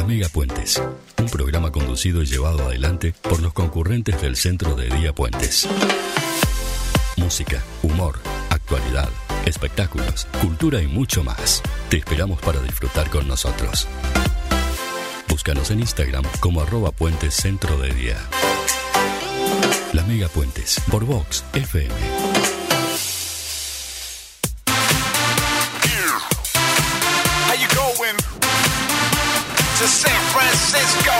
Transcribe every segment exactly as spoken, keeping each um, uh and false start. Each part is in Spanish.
La Mega Puentes, un programa conducido y llevado adelante por los concurrentes del Centro de Día Puentes. Música, humor, actualidad, espectáculos, cultura y mucho más. Te esperamos para disfrutar con nosotros. Búscanos en Instagram como arroba Puentes Centro de Día. La Mega Puentes, por Vox F M. How you going to San Francisco?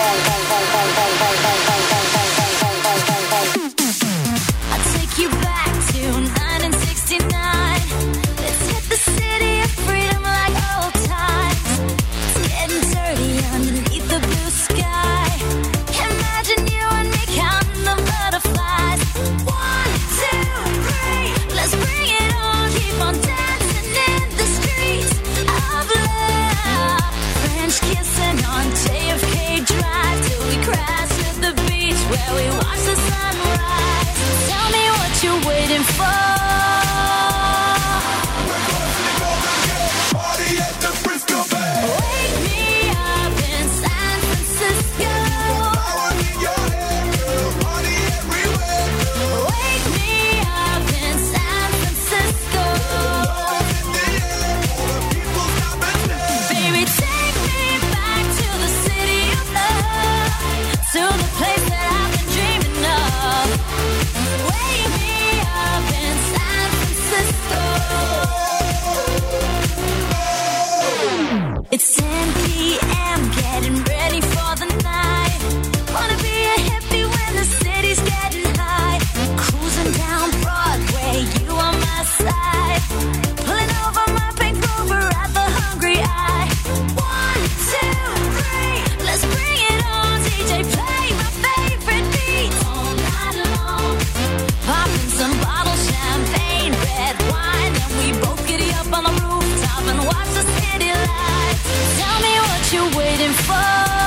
I'll take you back to nineteen sixty-nine. Let's hit the city of freedom like old times. It's getting dirty underneath the blue sky. Imagine you and me counting the butterflies. One, two, three, let's bring it on. Keep on dancing in the streets of love. French kissing on J F K Drive till we crash at the beach where we watch the sunrise. Tell me what you're waiting for. Party at the Frisco Bay. Wake me up in San Francisco. Power in your head, girl. Party everywhere. Wake me up in San Francisco. In the air, all the people stop and dance. Baby, take me back to the city of love, to the place that I've been dreaming of. Wake me up in San Francisco. It's ten p.m. getting ready for the night. Wanna be a hippie when the city's getting high. Cruising down Broadway, you on my side. Pulling over my pink Rover at the Hungry Eye. One, two, three, let's bring it on. D J, play my favorite beats all night long. Popping some bottle champagne, red wine, and we both giddy up on the rooftop and watch the city lights. Tell me what you're waiting for.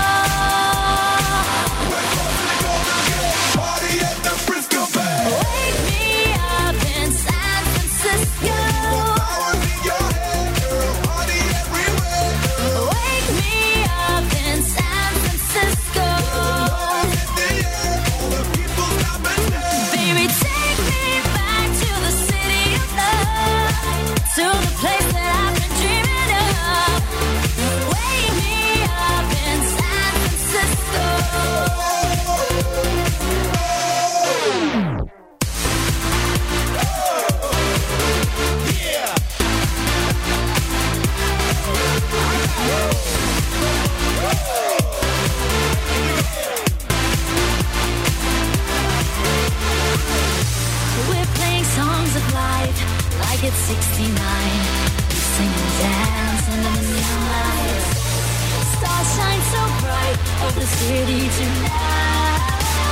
Party at the Frisco Bay. Wake me up in San Francisco. Power in your head, girl. Party everywhere. Wake me up in San Francisco. In the air, all the people stop and dance. Baby, take me back to the city of love, to the place that I've been dreaming of. Wake me up in San Francisco. We're playing songs of life like it's sixty-nine. We sing and dance under the neon lights. Stars shine so bright over the city tonight.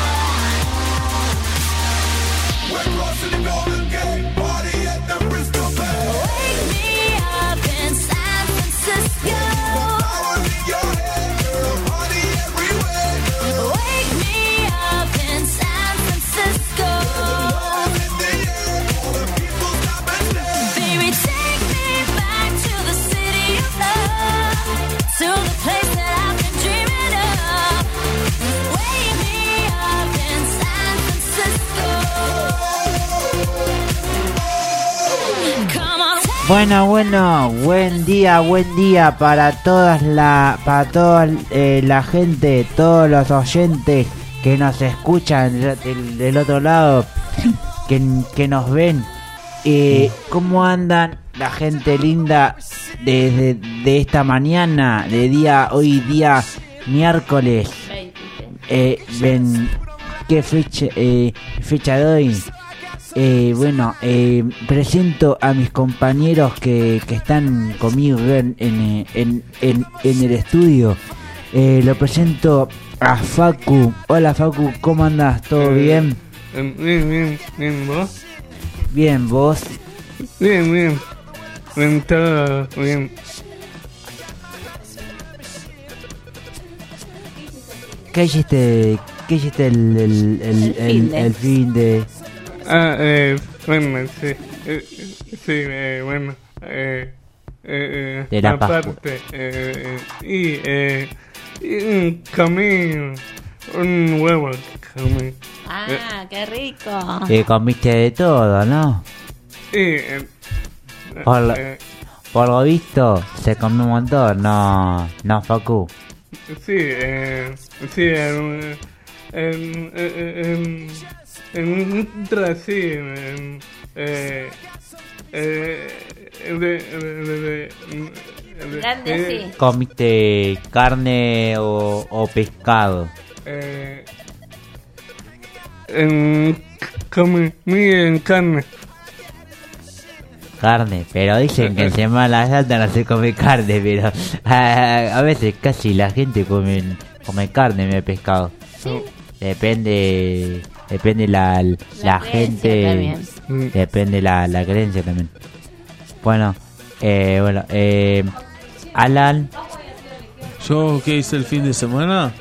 We're crossing the Golden Gate. Party at the Frisco Bay. Wake me up in San Francisco. Power in your head, girl. Party everywhere. Wake me up in San Francisco. In the air, all the people stop and dance. Baby, take me back to the city of love, to the place that I've been dreaming of. Wake me up in San Francisco. Come on. Bueno, bueno, buen día, buen día para todas la, para toda eh, la gente, todos los oyentes que nos escuchan del, del- del otro lado, que, que nos ven. Eh, ¿Cómo andan la gente linda desde de esta mañana, de día hoy día miércoles? Eh, ven, ¿qué fecha, eh, fecha de hoy? Eh, bueno, eh, presento a mis compañeros que, que están conmigo en, en, en, en, en el estudio. Eh, lo presento a Facu. Hola Facu, ¿cómo andas? ¿Todo bien? Bien, bien, bien, ¿vos? Bien, ¿vos? Bien, bien. Bien, todo bien. ¿Qué hiciste, qué hiciste el, el, el, el, el fin de...? Ah, eh, bueno, sí. Eh, sí, eh, bueno. Eh, eh, De la aparte, eh, eh, y, eh, y comí un huevo. Comí. Ah, qué rico. Que comiste de todo, ¿no? Y, eh, Por lo, eh, por lo visto, se comió un montón, no, no, Facu. sí, eh, sí, en, en, en, en un trasí, en, eh, eh, de, de, de, de, Grande, eh, sí. ¿Comiste carne o, o pescado? Eh, en, comí en carne. Carne, pero dicen que en Semana Santa no se come carne, pero a, a veces casi la gente come, come carne en vez de pescado. Depende, depende la, la, La gente, creencia también. depende la, la creencia también. Bueno, eh, bueno, eh, Alan, ¿Yo qué hice el fin de semana?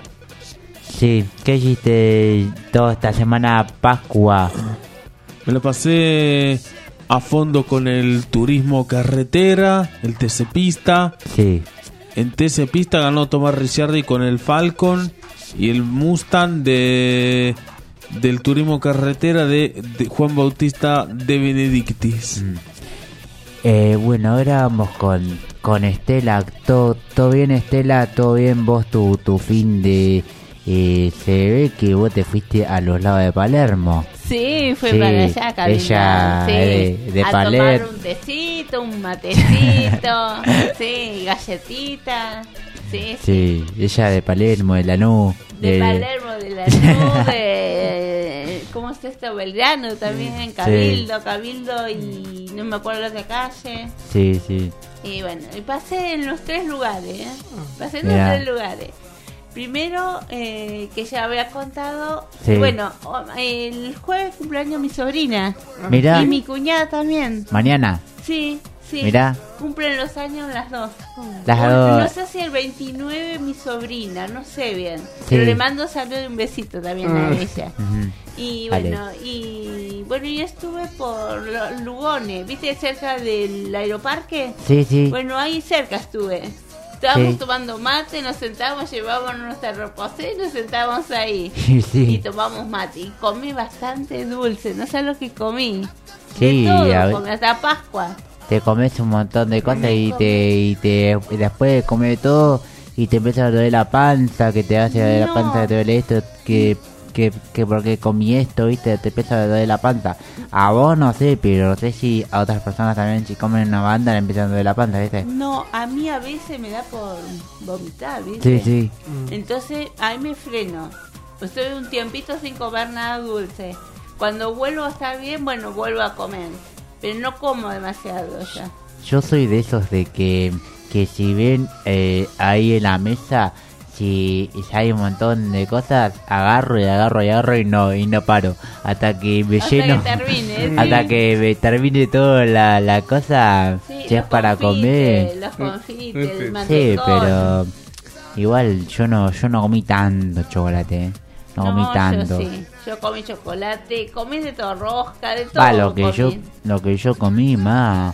sí, ¿qué hiciste toda esta semana Pascua? Me lo pasé a fondo con el turismo carretera, el T C Pista. Sí, En T C Pista ganó Tomás Ricciardi con el Falcon y el Mustang de del turismo carretera de, de Juan Bautista de Benedictis. Mm. Eh, bueno, ahora vamos con, con Estela. ¿Todo, todo bien, Estela? ¿Todo bien? Vos, tu, tu fin de... Eh, se ve que vos te fuiste a los lados de Palermo. Sí, fue Sí, para allá a caminar. ella Sí, de- de a Paler- tomar un tecito, un matecito, sí, galletita, sí, sí. Sí, ella de Palermo, de Lanús. De Palermo, de la Lanús, de... ¿Cómo es esto? Belgrano también, Cabildo, Cabildo y no me acuerdo la otra calle. Sí, sí. Y bueno, y pasé en los tres lugares, ¿eh? Pasé en Mirá. los tres lugares. Primero, eh, que ya había contado, Sí. bueno, o- el jueves cumpleaños mi sobrina. Mirá, Y mi cuñada también. mañana, Sí, sí. mirá, Cumplen los años las dos. las O- dos. No sé si el veintinueve mi sobrina, no sé bien. Sí. Pero le mando saludo y un besito también a Ah. ella. Ujú. Y Vale. bueno, y bueno, y estuve por Lo- Lugones, ¿viste? Cerca del aeroparque. Sí, sí. Bueno, ahí cerca estuve. Estábamos Sí. tomando mate, nos sentamos, llevábamos nuestra reposé y nos sentábamos ahí. Sí, sí. Y tomamos mate. Y comí bastante dulce, no sé lo que comí. Sí, de todo, a ver. comí, hasta Pascua. Te comes un montón de cosas Me y comí. te, y te y después de comer todo y te empieza a doler la panza, que te hace doler la No. panza, que te duele esto, que, que, que porque comí esto, viste, te empieza a doler la panza. A vos no sé, pero no sé si a otras personas también si comen una banda le empiezan a doler la panza, viste. No, a mí a veces me da por vomitar, ¿viste? Sí, sí. Entonces ahí me freno. Estoy un tiempito sin comer nada dulce. Cuando vuelvo a estar bien, bueno, vuelvo a comer. Pero no como demasiado ya. Yo soy de esos de que, que si ven eh, ahí en la mesa, si, si hay un montón de cosas, agarro y agarro y agarro y no, y no paro. Hasta que me Hasta lleno. que termine, ¿sí? Hasta que me termine toda la, la cosa, Sí, si es los para confites, comer. Los confites, el Sí, Sí, mantecón. pero igual yo no yo no comí tanto chocolate, ¿eh? No, comí tanto. Yo sí. Yo comí chocolate, comí de todo, rosca, de todo. Va, lo que comí. yo lo que yo comí más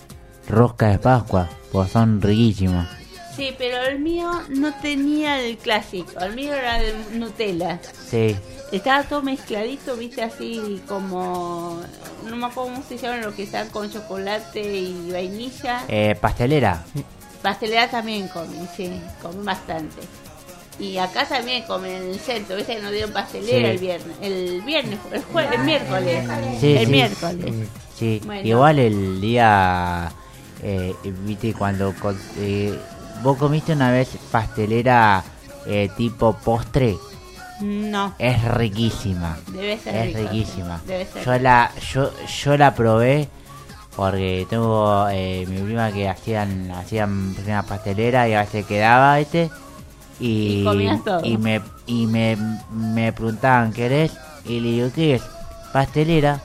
rosca de Pascua, pues son riquísimas. Sí, pero el mío no tenía el clásico. El mío era de Nutella. Sí. Estaba todo mezcladito, viste, así como... No me acuerdo cómo se llaman los que están con chocolate y vainilla. Eh, pastelera. Pastelera también comí, sí, comí bastante. Y acá también comen en el centro, viste que nos dieron pastelera Sí. el viernes. El viernes, el jueves, el miércoles. Sí, el sí. miércoles. Sí, Bueno. igual el día, eh, viste, cuando con- eh, vos comiste una vez pastelera eh, tipo postre, No, es riquísima, debe ser es rico, riquísima. sí, debe ser Yo rico. la, yo, yo la probé porque tengo eh, mi prima que hacían, hacían una pastelera y a veces quedaba, este y Y comías todo. y me y me, me preguntaban ¿querés? Y le digo ¿qué es? Pastelera.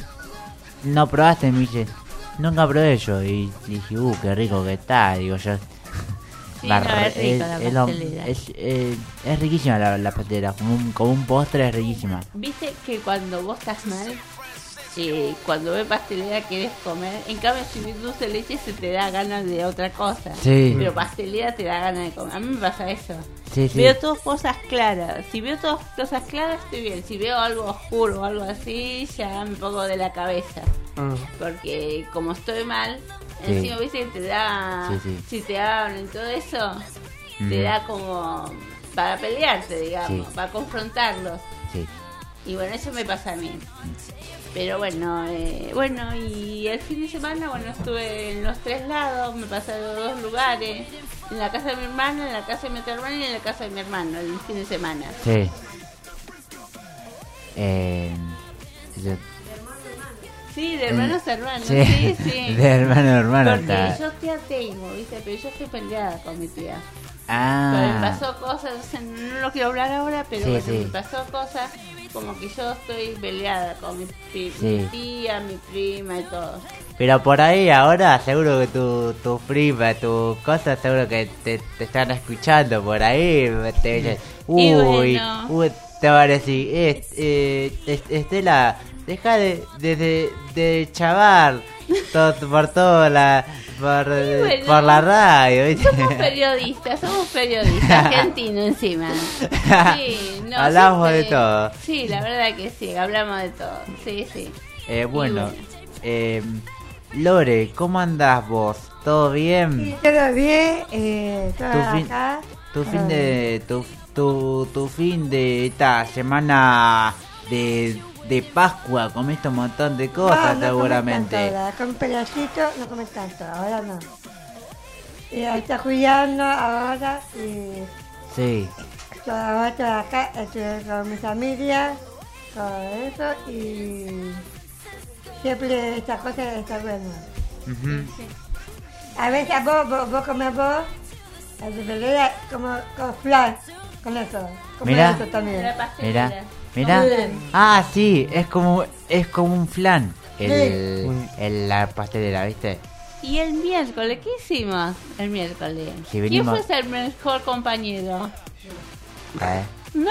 No probaste, me dice. Nunca probé yo. Y dije, uh, qué rico que está, digo yo. Sí, La no, re- es rico la lo- pastelera. es, eh, es riquísima la, la pastelera, como un, como un postre es riquísima. Viste que cuando vos estás mal, Y cuando ves pastelería quieres comer. En cambio, si ves dulce de leche se te da ganas de otra cosa. Sí. Pero pastelería te da ganas de comer. A mí me pasa eso. Sí, sí. Veo todas cosas claras. Si veo todas cosas claras, estoy bien. Si veo algo oscuro o algo así, ya me pongo de la cabeza. Ah. Porque como estoy mal, Sí. encima viste que te da, Sí, sí. si te hablan y todo eso, Mm. te da como para pelearte, digamos, Sí. para confrontarlos. Sí. Y bueno, eso me pasa a mí. Pero bueno, eh, bueno, y el fin de semana, bueno, estuve en los tres lados, me pasé a los dos lugares, en la casa de mi hermana, en la casa de mi otra hermana y en la casa de mi hermano, el fin de semana. Sí. Eh, yo- Sí, de hermanos a hermanos, sí. sí, sí. De hermano a hermano. Porque está. yo tía tengo, ¿viste? Pero yo estoy peleada con mi tía. Pero Ah. me pasó cosas, o sea, no lo quiero hablar ahora, pero Sí, bueno, sí. me pasó cosas como que yo estoy peleada con mi, pri- Sí. mi tía, mi prima y todo. Pero por ahí ahora seguro que tu, tu prima, tu cosa, seguro que te, te están escuchando por ahí. Te dicen, Y uy, bueno. uy, te va a decir, eh, eh, est- Estela, deja de, de, de, de chavar todo, por todo la, por, bueno. por la radio, ¿viste? Somos periodistas, somos periodistas argentinos encima. Sí, no, Hablamos de siempre- todo. Sí, la verdad que sí, hablamos de todo. Sí, sí. Eh, bueno, bueno. eh, Lore, ¿cómo andás vos? ¿Todo bien? Sí, todo bien, eh, todo Tu fin- acá. Tu todo fin de tu, tu, tu fin de esta semana de, de Pascua, comiste un montón de cosas No, no comí seguramente. tanto ahora, con pedacito no comes tanto, ahora no. Y ahí está cuidando ahora y Sí. todo, ahora estoy acá, estoy con mi familia, todo eso y siempre estas cosas están buenas. Ujú. A veces vos, vos, vos comes vos, el de pelea como con flan, con eso. Como Mirá. eso también. La pastelera. Mira, mira. Bien. Ah, sí, es como es como un flan el, Sí. el- la pastelera, ¿viste? Y el miércoles, ¿qué hicimos el miércoles? Sí, ¿Quién venimos- fue el mejor compañero? ¿Eh? No,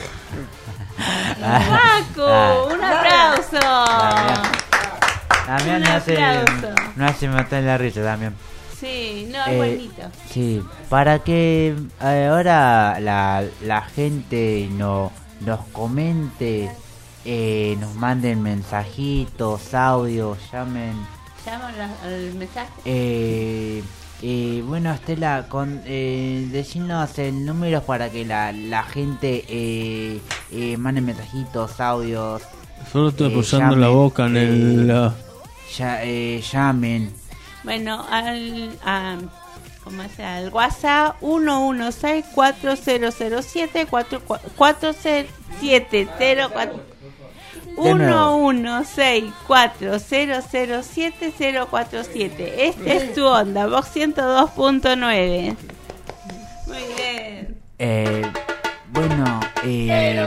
Ah, Paco, ah. un aplauso. Damián. Damián Un no hace, aplauso. no hace matar la risa, Damián. Sí, no, es Eh, bonito. Sí, para que eh, ahora la, la gente no, nos comente, eh, nos manden mensajitos, audios, llamen. Llama al mensaje. Eh, eh, bueno, Estela, con, eh, decinos el número para que la, la gente eh, eh, mande mensajitos, audios, Solo estoy Eh, apoyando la llamen, boca en el... eh, la- ya, eh, llamen. Bueno, al, a, ¿cómo es? Al WhatsApp uno uno seis cuatro cero cero siete cuatro siete cero cuatro De nuevo. uno uno seis cuatro cero cero siete cero cuatro siete. Este es tu onda, Vox ciento dos punto nueve. Muy bien. Eh, bueno, eh,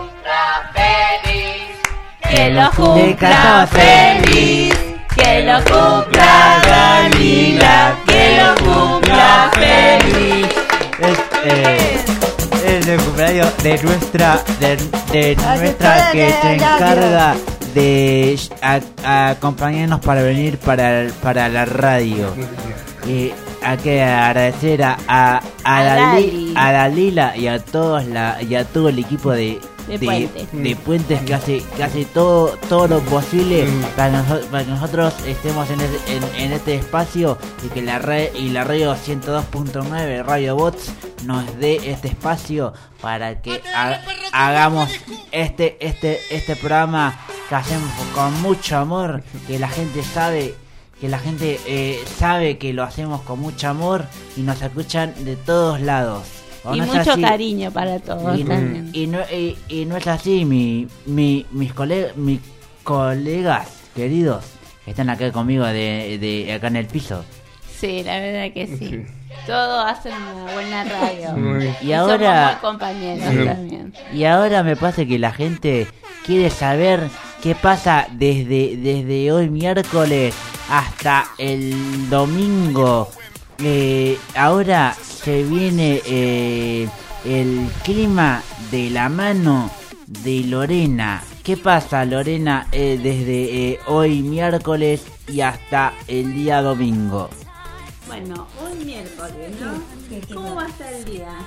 Que lo Le cumpla cantamos feliz. Que lo cumpla Dalila. Que lo cumpla feliz. es, eh, es el cumpleaños de nuestra, de, de Así nuestra que que de se radio. encarga de a- a acompañarnos para venir para, para la radio. Y hay que agradecer a, a, a, A la, li- Lali. a la Lila y a todos la y a todo el equipo de De de, Puentes. de Puentes que hace, que hace todo, todo lo posible para, que noso- para que nosotros estemos en, este- en, en este espacio y que la red y la radio ciento dos punto nueve Radio Bots nos dé este espacio para que ha- hagamos este este este programa que hacemos con mucho amor, que la gente sabe que la gente eh, sabe que lo hacemos con mucho amor y nos escuchan de todos lados. ¿O Y no es mucho así? cariño para todos Y, también. y no, y, y no es así, mi, mi, mis, colegas, mis colegas queridos que están acá conmigo de, de acá en el piso. Sí, la verdad que sí. Sí. Todos hacen una buena radio. Muy bien. Y ahora- somos muy compañeros Sí. también. Y ahora me parece que la gente quiere saber qué pasa desde, desde hoy miércoles hasta el domingo. Eh, ahora se viene eh, el clima de la mano de Lorena. ¿qué pasa, Lorena, eh, desde eh, hoy miércoles y hasta el día domingo? Bueno, hoy miércoles, ¿no? ¿Cómo va a estar el día?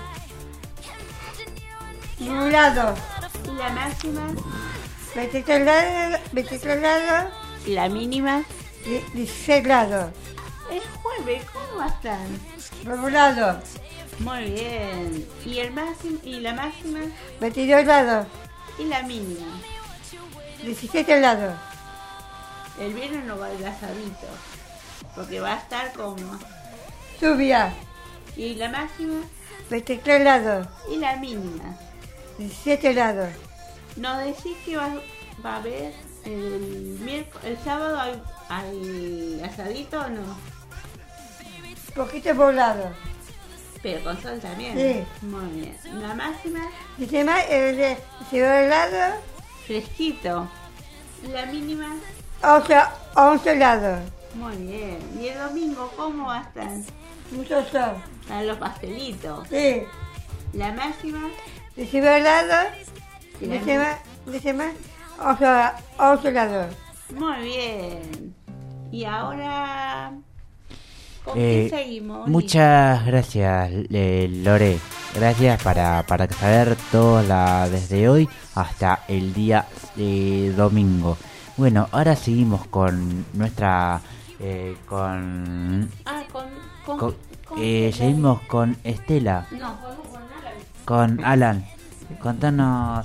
Nublado. ¿Y la máxima? veintitrés grados, veintitrés grados, ¿Y la mínima? di- dieciséis grados. Es jueves, ¿cómo va a estar? Nublado. Muy bien. ¿Y el máximo y la máxima? veintidós grados, ¿Y la mínima? diecisiete grados. El viernes no va a ir asadito, porque va a estar como... Lluvia. ¿Y la máxima? veintitrés grados, ¿Y la mínima? diecisiete grados. ¿No decís que va, va a haber el miércoles, el sábado hay, hay asadito o no? Poquito poblado. Pero con sol también. Sí. Muy bien. La máxima, Dice más, eh, de diecinueve grados, fresquito. La mínima, once, once grados. muy bien. ¿Y el domingo cómo va a estar? Mucho sol. Para los pastelitos. Sí. La máxima, diecinueve grados, y la dice más, dice más, once, once grados. muy bien. Y ahora, ¿con Eh, qué seguimos? Muchas gracias, eh, Lore. Gracias para, para saber todo la, desde hoy hasta el día eh, domingo. Bueno, ahora seguimos con nuestra... eh, con... Ah, con... con, con- con- eh, seguimos con Estela, No, con, con Alan. con Alan. Contanos...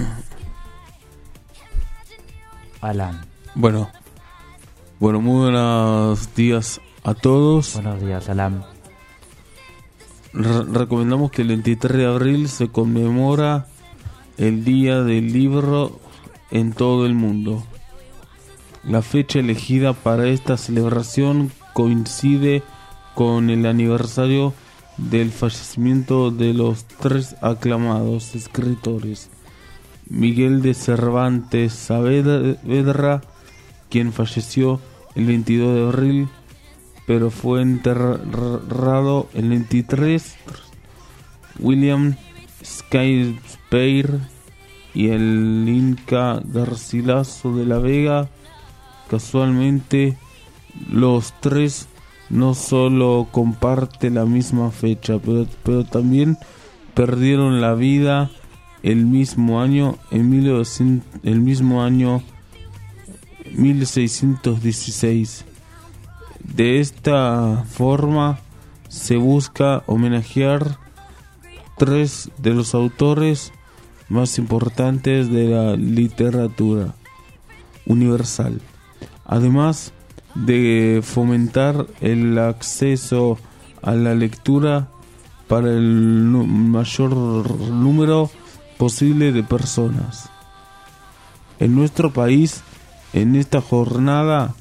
Alan, Bueno, bueno, muy buenos días a todos. buenos días, Alan. Re- recomendamos que el veintitrés de abril se conmemora el Día del Libro en todo el mundo. La fecha elegida para esta celebración coincide con el aniversario del fallecimiento de los tres aclamados escritores: Miguel de Cervantes Saavedra, quien falleció el veintidós de abril, pero fue enterrado el veintitrés, William Shakespeare, y el Inca Garcilaso de la Vega. Casualmente, los tres no solo comparten la misma fecha, pero, pero también perdieron la vida el mismo año, en mil novecientos, el mismo año mil seiscientos dieciséis. De esta forma se busca homenajear tres de los autores más importantes de la literatura universal, además de fomentar el acceso a la lectura para el nu- mayor número posible de personas. En nuestro país, en esta jornada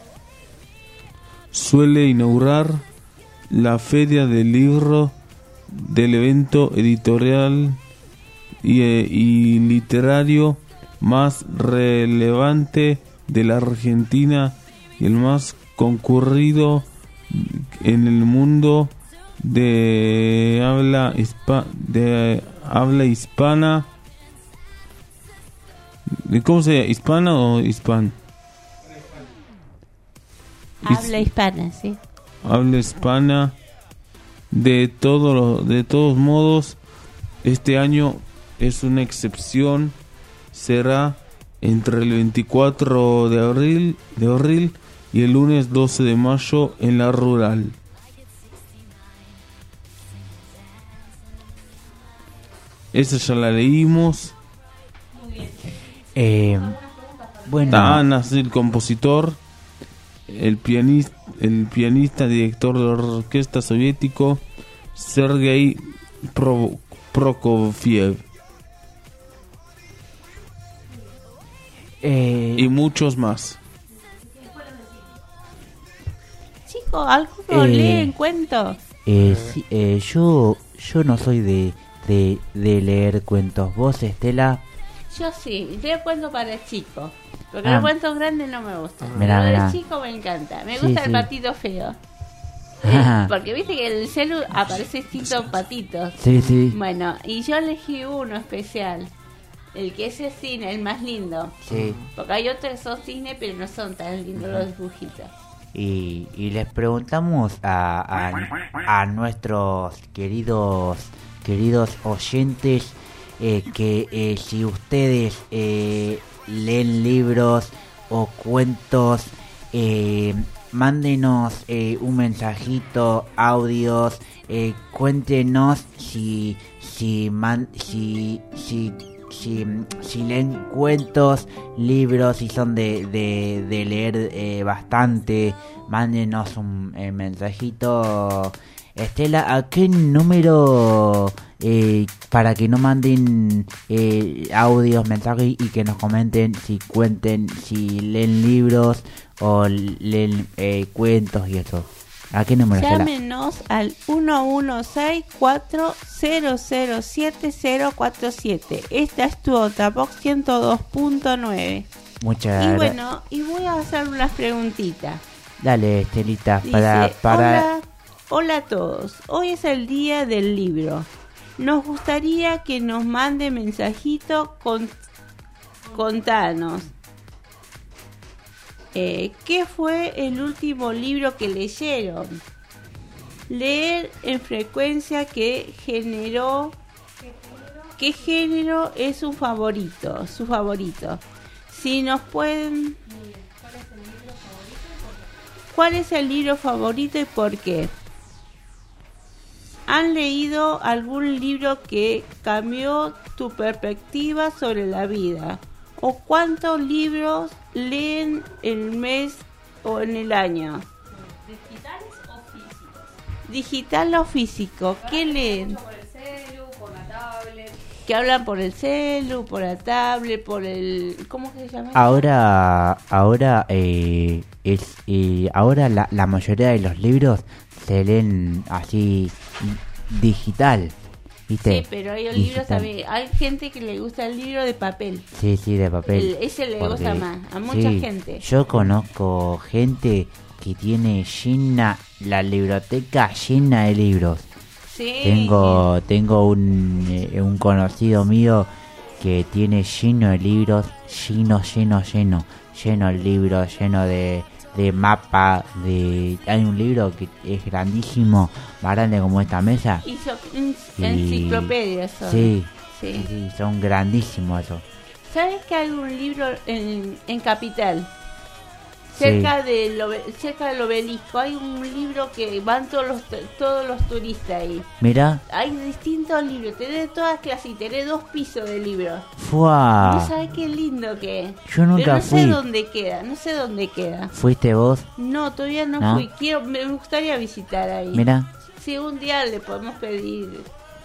suele inaugurar la Feria del Libro del evento editorial y, eh, y literario más relevante de la Argentina y el más concurrido en el mundo de habla hispa- de habla hispana. ¿De ¿Cómo se llama? ¿Hispana o hispan? Habla hispana, sí. Habla hispana. De todo lo- de todos modos, este año es una excepción. Será entre el veinticuatro de abril, de abril y el lunes doce de mayo en la rural. Esa ya la leímos. Eh, bueno, Tanas, el compositor, el pianista, el pianista director de la orquesta soviético Sergei Pro- Prokofiev eh, y muchos más. Chico, ¿alguno Eh, leen cuentos? eh, sí, eh, yo, yo no soy de, de, de leer cuentos. ¿Vos, Estela? Yo sí, leo cuentos para chicos. Porque Ah. los cuentos grandes no me gustan. Mirá, Pero mirá. de chico me encanta. Me Sí, gusta sí. el patito feo. Ajá. Eh, porque viste que en el celu aparece distintos patitos. Sí, sí. Bueno, y yo elegí uno especial. el que es el cine, el más lindo. Sí. Porque hay otros que son cine, pero no son tan lindos los dibujitos. Y, y les preguntamos a, a, a nuestros queridos queridos oyentes eh, que eh, si ustedes eh, leen libros o cuentos, eh, mándenos eh, un mensajito, audios, eh, cuéntenos si si man, si si Si, si leen cuentos, libros, si son de, de, de leer eh, bastante, mándenos un eh, mensajito. Estela, ¿a qué número eh, para que no manden eh, audios, mensajes y que nos comenten si cuenten, si leen libros o leen eh, cuentos y eso? ¿A qué número? Llámenos al uno uno seis, cuatro cero cero siete cero cuatro siete. Esta es tu Otabox ciento dos punto nueve. Muchas Y gracias. bueno, y voy a hacer unas preguntitas. Dale, Estelita, Dice, para... para... Hola, hola a todos. Hoy es el día del libro. Nos gustaría que nos mande mensajito con contanos. Eh, ¿Qué fue el último libro que leyeron? Leer en frecuencia que generó. ¿Qué género es su favorito? Su favorito. Si nos pueden. ¿Cuál es el libro favorito y por qué? ¿Han leído algún libro que cambió tu perspectiva sobre la vida? ¿O cuántos libros leen en el mes o en el año? ¿Digitales o físicos? ¿Digital o físico? ¿Qué leen? Por el celu, por la tablet. Que hablan por el celu, por la tablet, por el... ¿Cómo que se llama? Ahora, ahora, eh, es, eh, ahora la, la mayoría de los libros se leen así digital, ¿viste? Sí, pero hay libros Digital. también. Hay gente que le gusta el libro de papel. Sí, sí, de papel. El- ese le Porque- gusta más, a mucha sí, gente. Yo conozco gente que tiene llena la biblioteca llena de libros. Sí. Tengo tengo un, eh, un conocido mío que tiene lleno de libros, lleno, lleno, lleno, lleno de libros, lleno de, de mapas, de... Hay un libro que es grandísimo, más grande como esta mesa. Hizo en- y- enciclopedias son. Sí, Sí. sí, sí, son grandísimos esos. ¿Sabes que hay un libro en, en Capital? Sí. Cerca del obe- cerca del obelisco hay un libro que van todos los todos los turistas ahí. Mira, Hay distintos libros, tenés de todas clases y tenés dos pisos de libros. ¡fua! No sabes qué lindo que es. Yo nunca Pero no fui. sé dónde queda, no sé dónde queda. ¿Fuiste vos? No, todavía no, ¿No? fui. Quiero, me gustaría visitar ahí. Mira, Si un día le podemos pedir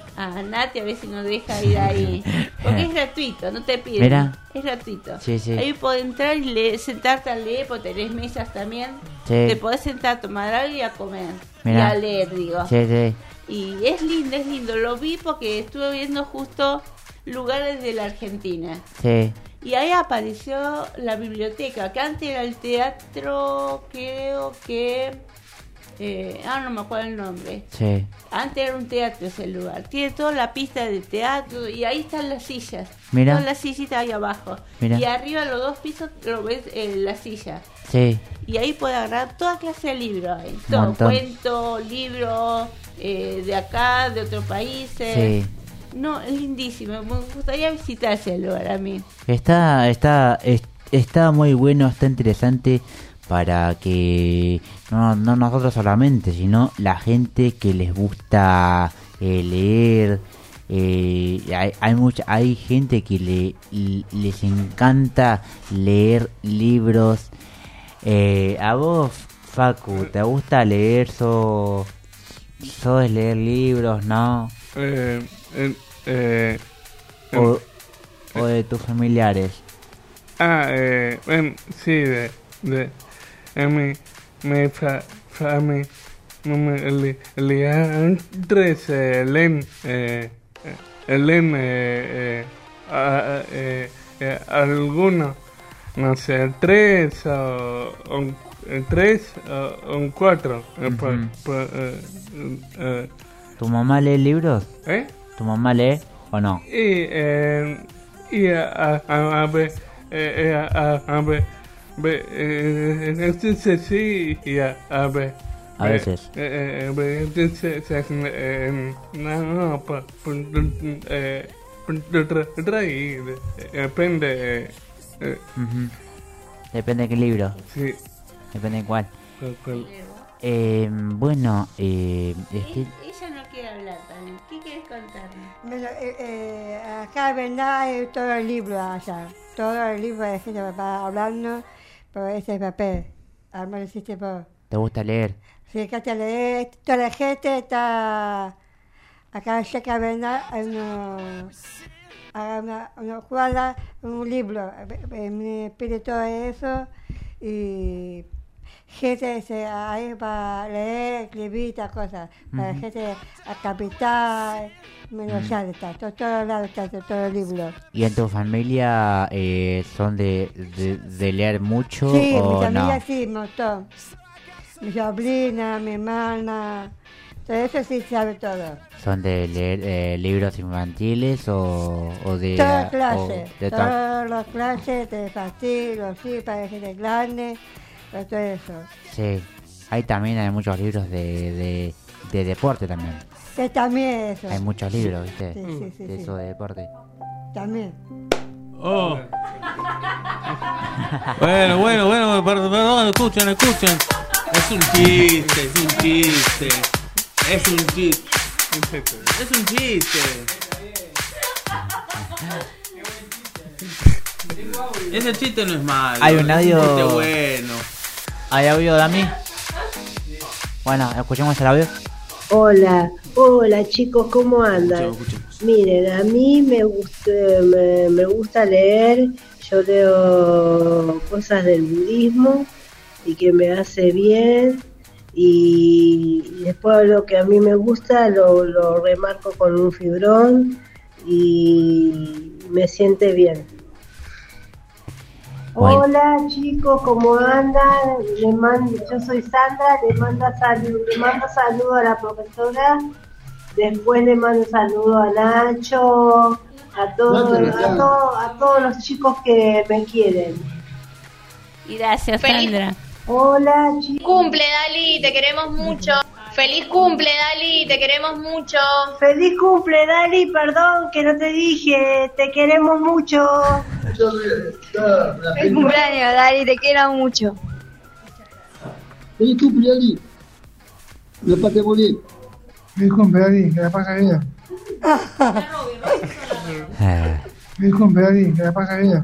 a Nati a ver si nos deja ir ahí. Porque es gratuito, no te piden. Mira. Es gratuito. Sí, sí. Ahí podés entrar y leer, sentarte a leer, porque tenés mesas también. Sí. Te podés sentar a tomar algo y a comer. Mira. Y a leer, digo. sí, sí, Y es lindo, es lindo. Lo vi porque estuve viendo justo lugares de la Argentina. sí, Y ahí apareció la biblioteca, que antes era el teatro, creo que... Eh, ah, no me acuerdo el nombre. sí. Antes era un teatro ese lugar. Tiene toda la pista de teatro y ahí están las sillas. Mira. Todas las sillitas ahí abajo. Mira. Y arriba los dos pisos lo ves en la silla. Sí, Y ahí puedes agarrar toda clase de libros. Ahí. Todo, Montón. cuentos, libros eh, de acá, de otros países. sí. No, es lindísimo. Me gustaría visitar ese lugar a mí. Está, está, es- está muy bueno, está interesante para que no, no nosotros solamente, sino la gente que les gusta eh, leer. Eh, hay, hay mucha, hay gente que le, l- les encanta leer libros. Eh, a vos, Facu, ¿te gusta leer? ¿Sos, sos de leer libros, no? Eh, eh, eh, O, o de tus familiares. ah, eh, em, sí, de, de, a mí, me fa, fa, me, no me, el, el, tres, eh, len, eh, eh, len, eh, eh, a- eh, eh, alguno, no sé, tres o, o eh, tres o, o cuatro, eh, por- Ujú. por, eh, eh, ¿Tu mamá lee libros? ¿eh? ¿Tu mamá lee o no? Y, eh, y a, a, a, a ver, eh, eh, a, a, a ver, ver, eh, entonces sí, y a, a ver. A veces. Eh, eh, eh, entonces, eh, no, no, por, por, eh, por reír, depende. Eh, Ujú. Depende de qué libro. sí, Depende de cuál. por- por- Eh, bueno, eh, este, Eh, Ella no quiere hablar también. ¿Qué quieres contarme? Bueno, eh, eh, acá en verdad hay todo el libro allá. Todo el libro de gente va hablando, pero ese papel. Además lo hiciste vos. ¿te gusta leer? Si acá te lees, toda la gente está. Acá cerca de verdad hay unos. Hay una, una cuadra, un libro. eh, Me pide todo eso y. Gente se, ahí para leer, escribir estas cosas. Para Ujú. gente a capital, menos ya está. Todo, todos lados está todo, todo el libro. ¿Y en tu familia eh, son de, de, de leer mucho Sí, o mi familia no? sí, un montón. Mi sobrina, mi hermana, todo eso sí sabe todo. ¿Son de leer eh, libros infantiles o, o de... Todas o clases, de to- todas las clases de fastidio, sí, para gente grande, pero todo eso. Sí, ahí también hay muchos libros de, de, de deporte también. Que también eso. Hay muchos libros, ¿viste? Sí, sí, sí, de sí. eso de deporte. También. Oh. Bueno, bueno, bueno, perdón, perdón, escuchen, escuchen. Es un chiste, es un chiste. Es un chiste. Es un chiste. Ese chiste no es malo. Hay un audio- Es un chiste bueno. ¿Hay audio, Dami? Bueno, escuchemos el audio. Hola, hola chicos, ¿cómo andan? Escuchemos, escuchemos. Miren, a mí me gusta, me, me gusta leer, yo leo cosas del budismo y que me hace bien y, y después lo que a mí me gusta lo, lo remarco con un fibrón y me siente bien. Bueno. Hola chicos, ¿cómo andan? Le mando, yo soy Sandra, le mando saludo, le mando saludo a la profesora, después le mando saludo a Nacho, a todos, a todos, a todos los chicos que me quieren. Y gracias, Feliz- Sandra. Hola chicos. Cumple, Dali, te queremos mucho. Feliz cumple, Dali, te queremos mucho. Feliz cumple, Dali, perdón que no te dije, te queremos mucho. Feliz cumpleaños, Dali, te quiero mucho. Feliz cumple, Dali. La pase muy bien. Feliz cumple, Dali, que la pasa bien. Eh, Feliz cumple, Dali, que la pasa bien.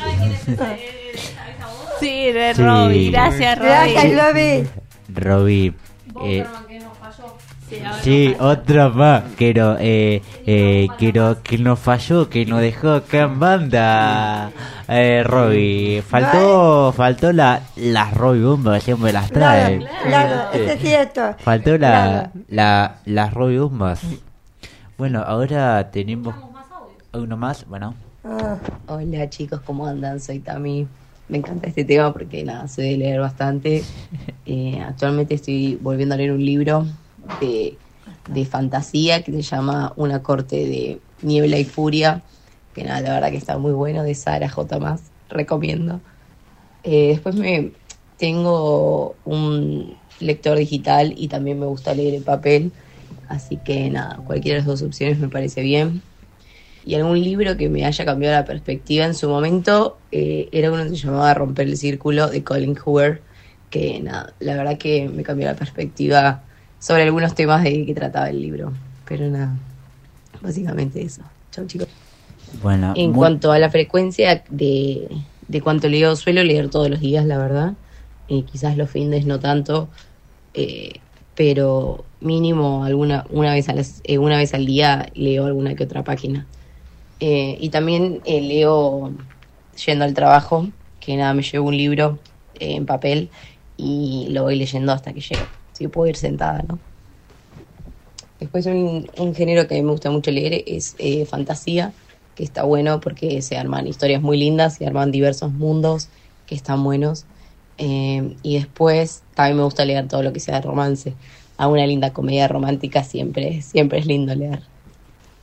Sí, de Sí. Robbie. Gracias, Gracias, Robbie. Robbie. Robbie. Eh, que nos falló. sí, otro más. Quiero, eh, eh, quiero que nos falló, que nos dejó acá en banda. Eh, Robbie. Faltó, faltó la, las Robbie Bombas, siempre las trae. Claro, claro, eso es cierto. Faltó la, Claro. la, las Robbie Bombas. Bueno, ahora tenemos uno más, bueno. Ah, Hola chicos, ¿cómo andan? Soy Tami. Me encanta este tema porque nada, soy de leer bastante. Eh, actualmente estoy volviendo a leer un libro de, de fantasía que se llama Una corte de niebla y furia. Que nada, la verdad que está muy bueno, de Sara J. Maas, recomiendo. Eh, después me tengo un lector digital y también me gusta leer en papel. Así que nada, cualquiera de las dos opciones me parece bien. Y algún libro que me haya cambiado la perspectiva en su momento eh, era uno que se llamaba Romper el Círculo, de Colin Hoover, que nada, la verdad que me cambió la perspectiva sobre algunos temas de que trataba el libro. Pero nada, básicamente eso. Chau chicos. Bueno, En muy- cuanto a la frecuencia de, de cuánto leo, suelo leer todos los días, la verdad. Eh, quizás los fines no tanto, eh, pero mínimo alguna una vez a las, eh, una vez al día leo alguna que otra página. Eh, y también eh, leo yendo al trabajo, que nada, me llevo un libro eh, en papel y lo voy leyendo hasta que llego. Si puedo ir sentada, ¿no? Después un, un género que me gusta mucho leer es eh, fantasía, que está bueno porque se arman historias muy lindas, se arman diversos mundos que están buenos. Eh, y después también me gusta leer todo lo que sea de romance. A una linda comedia romántica siempre, siempre es lindo leer.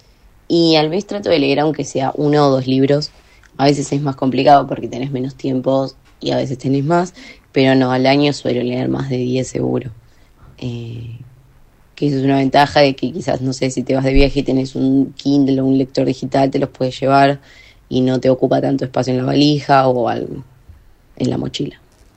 Y al mes trato de leer aunque sea uno o dos libros. A veces es más complicado porque tenés menos tiempo y a veces tenés más, pero no, al año suelo leer más de diez seguro. Eh, que eso es una ventaja de que quizás, no sé, si te vas de viaje y tenés un Kindle o un lector digital, te los puedes llevar y no te ocupa tanto espacio en la valija o al, en la mochila.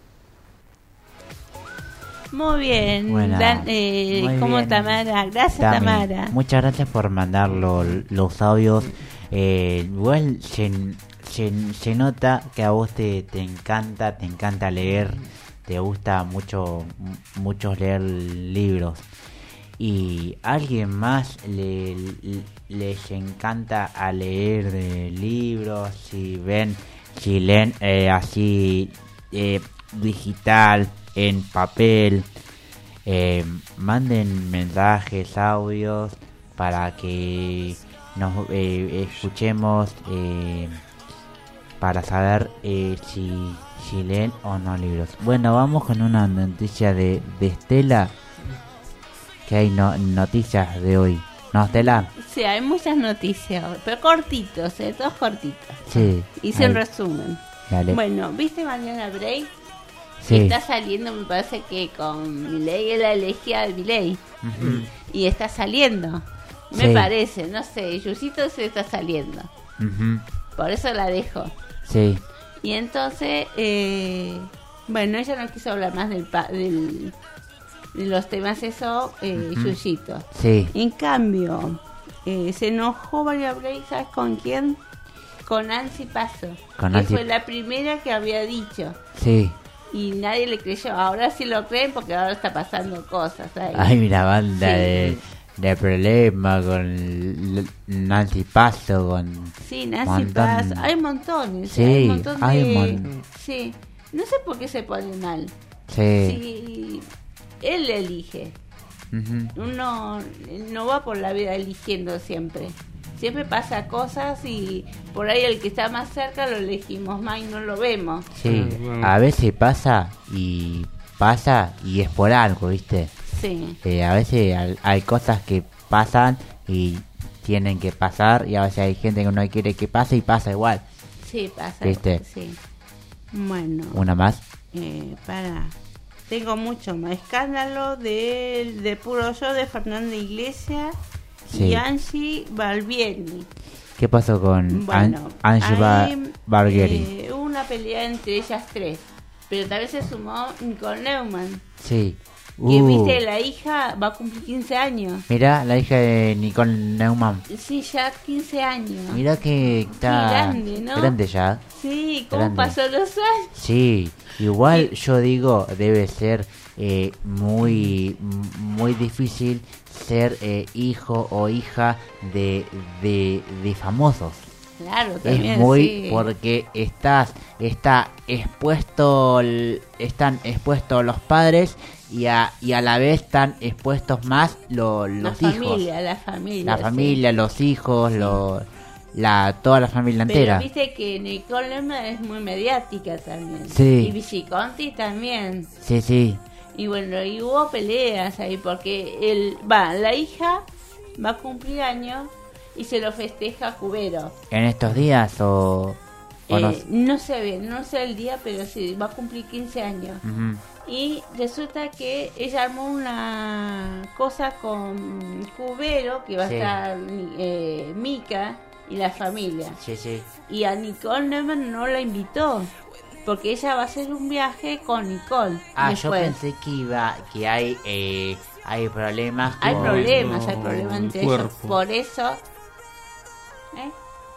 Muy bien, Buena. Dan- eh, Muy ¿cómo bien. Tamara? Gracias, Tami, Tamara. muchas gracias por mandar lo- los audios. Eh, igual se, se, se nota que a vos te, te encanta, te encanta leer, te gusta mucho, mucho leer libros. Y a alguien más le, le- les encanta a leer de libros, si ven, si leen eh, así eh, digital, en papel, eh, manden mensajes, audios para que nos eh, escuchemos, eh, para saber eh, si, si leen o no libros. Bueno, vamos con una noticia de, de Estela, que hay no, noticias de hoy. ¿No, Estela? Sí, hay muchas noticias, pero cortitos, eh, todos cortitos. Sí. Hice ahí. un resumen. Dale. Bueno, ¿viste Mariana Bray? Sí. Está saliendo, me parece que con Milei, es la elegida de Milei. Ujú. Y está saliendo. Me Sí. parece, no sé, Yusito se está saliendo. Ujú. Por eso la dejo. Sí. Y entonces, eh, bueno, ella no quiso hablar más del, pa- del de los temas eso, eh, Ujú. Yusito. Sí. En cambio, eh, se enojó María Bray, ¿sabes con quién? Con Nancy Paso. Con que Nancy- fue la primera que había dicho. Sí. Y nadie le creyó. Ahora sí lo creen porque ahora está pasando cosas ahí. Hay una banda Sí. de, de problemas con L- Nancy Paso, con... Sí, Nancy montón- Paso. Hay montones. Sí, hay un montón hay de... un mon- Sí. No sé por qué se pone mal. Sí. Sí. Él elige. Ujú. Uno no va por la vida eligiendo siempre. Siempre pasa cosas y por ahí el que está más cerca lo elegimos más y no lo vemos. Sí, a veces pasa y pasa y es por algo, ¿viste? Sí. Eh, a veces hay, hay cosas que pasan y tienen que pasar y a veces hay gente que no quiere que pase y pasa igual. Sí, pasa. ¿Viste? Sí. Bueno. Una más. Eh, para. Tengo mucho más. Escándalo de, de Puro Yo de Fernanda Iglesias Sí. y Angie Barbieri. ¿Qué pasó con Bueno, An- Angie Ba- hay, Barbieri? eh, hubo una pelea entre ellas tres. Pero también se sumó Nicole Neumann. Sí. Que Uh, viste, la hija va a cumplir quince años. Mirá, la hija de Nicole Neumann. Sí, ya quince años. Mirá que está Qué grande, ¿no? grande ya. Sí, ¿cómo Grande. pasó los años? Sí, igual yo digo, debe ser eh, muy muy difícil ser eh, hijo o hija de, de, de famosos. Claro, también, Es muy sí. porque estás está expuesto l- están expuestos los padres y a, y a la vez están expuestos más lo- La los hijos. familia, la familia. La sí. familia, los hijos, lo- la toda la familia entera. Pero viste que Nicole Neumann es muy mediática también. Sí. Y Viciconti también. Sí, sí. Y bueno, y hubo peleas ahí porque él va, la hija va a cumplir años y se lo festeja a Cubero. ¿En estos días o, o no? Eh, no sé bien, no sé el día, pero sí, va a cumplir quince años. Ujú. Y resulta que ella armó una cosa con Cubero, que va Sí. a estar eh, Mica y la familia. Sí, sí. Y a Nicole Neumann no la invitó, porque ella va a hacer un viaje con Nicole. Ah, yo después. pensé que iba que hay eh, hay problemas. Hay con- problemas, hay problemas entre ellos. cuerpo. Por eso... ¿Eh?